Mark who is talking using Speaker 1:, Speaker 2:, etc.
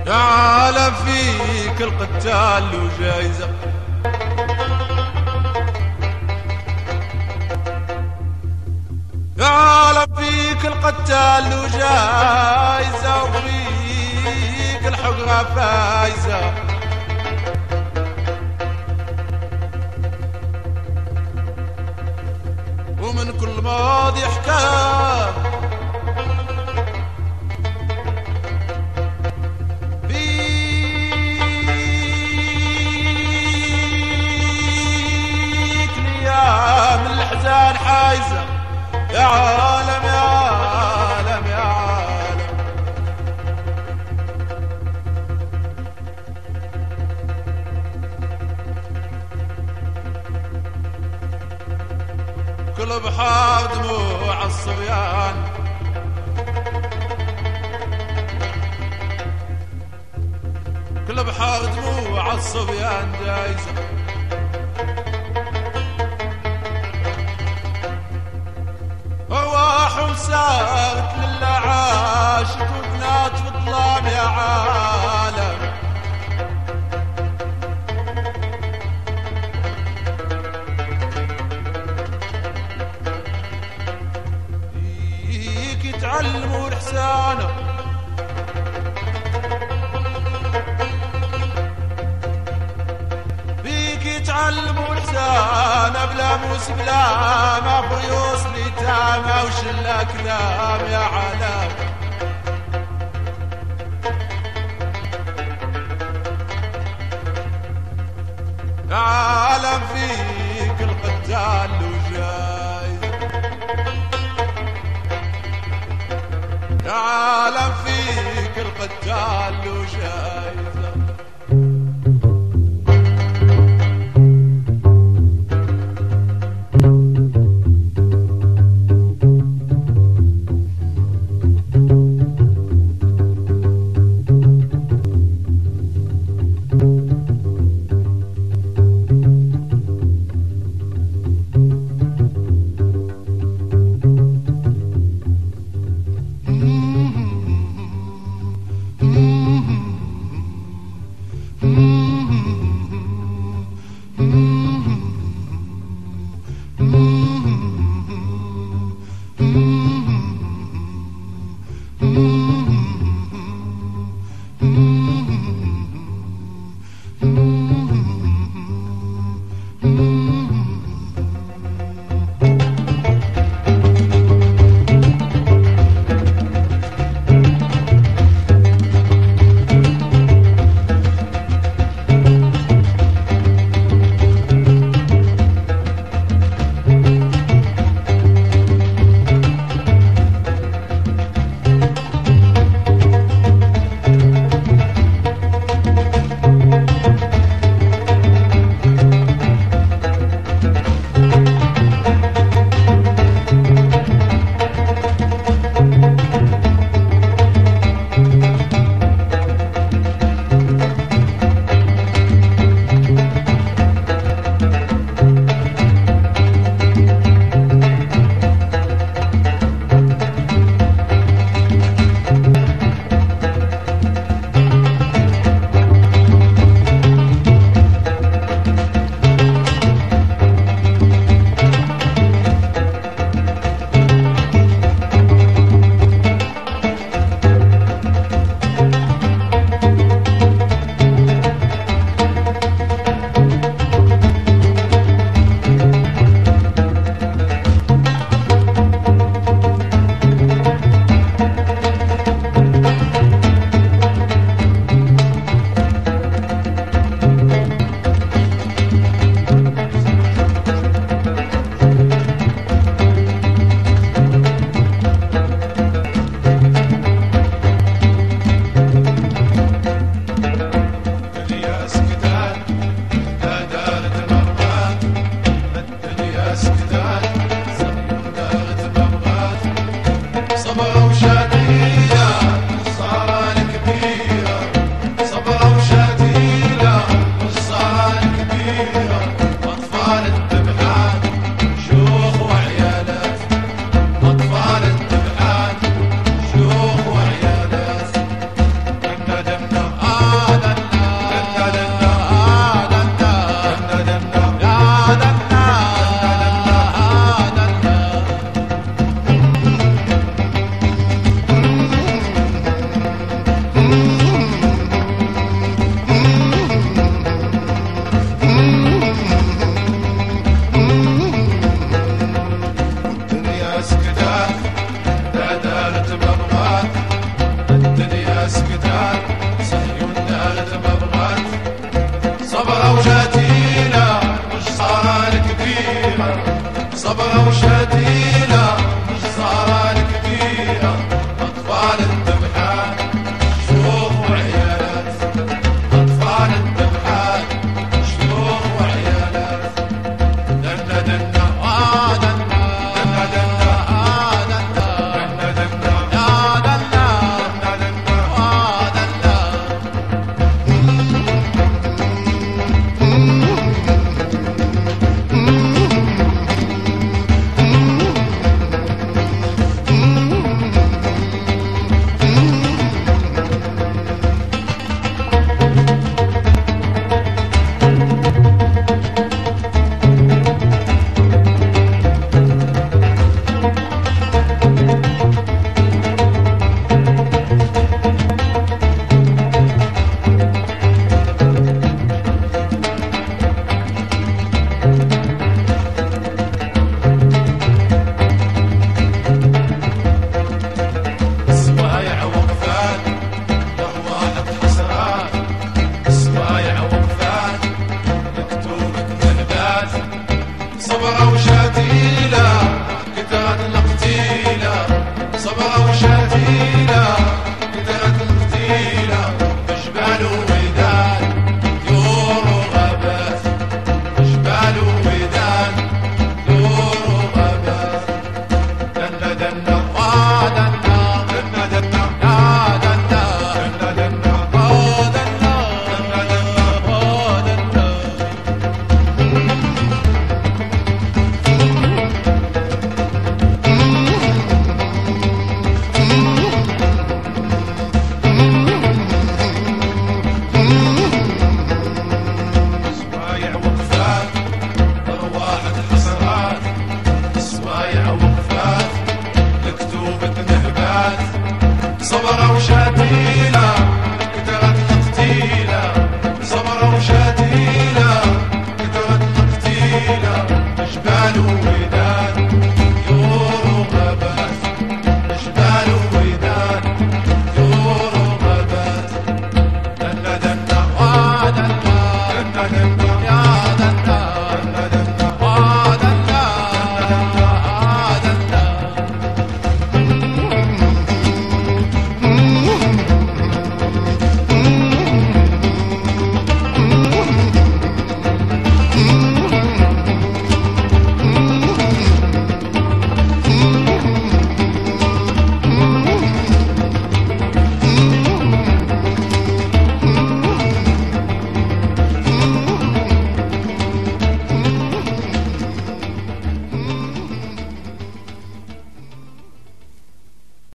Speaker 1: يا عالم فيك القتال له جايزة، يا عالم فيك القتال له جايزة، وفيك الحقرة فايزة. ومن كل ماضي حكاية من الأحزان حايزة. يا عالم يا عالم يا عالم، كل بحار دموع الصبيان، كل بحار دموع الصبيان جايزة. وسارت للعاشق وبنات في الظلام يا عالم، فيك يتعلموا الحسانة، فيك يتعلموا الحسانة، بلا موس بلا ما فيوس ليتامة وشلا كلام يا عالم. يا عالم فيك القتال له جايزة، يا عالم فيك القتال له جايزة. صبرة وشديلة مش صار الكبيرة أطفال الذبحان شيوخ وعيالات أطفال الذبحان شيوخ وعيالات دنا دنا دنا دنا دنا دنا دنا صبرة وشديلة كترت القتيلة صبرة وشديلة كترت القتيلة بجبال وميدان دور وغابات بجبال وميدان دور وغابات دنا دنا دنا دنا دنا دنا دنا صبرة وشديلة كترت القتيلة صبرة وشديلة كترت القتيلة جبال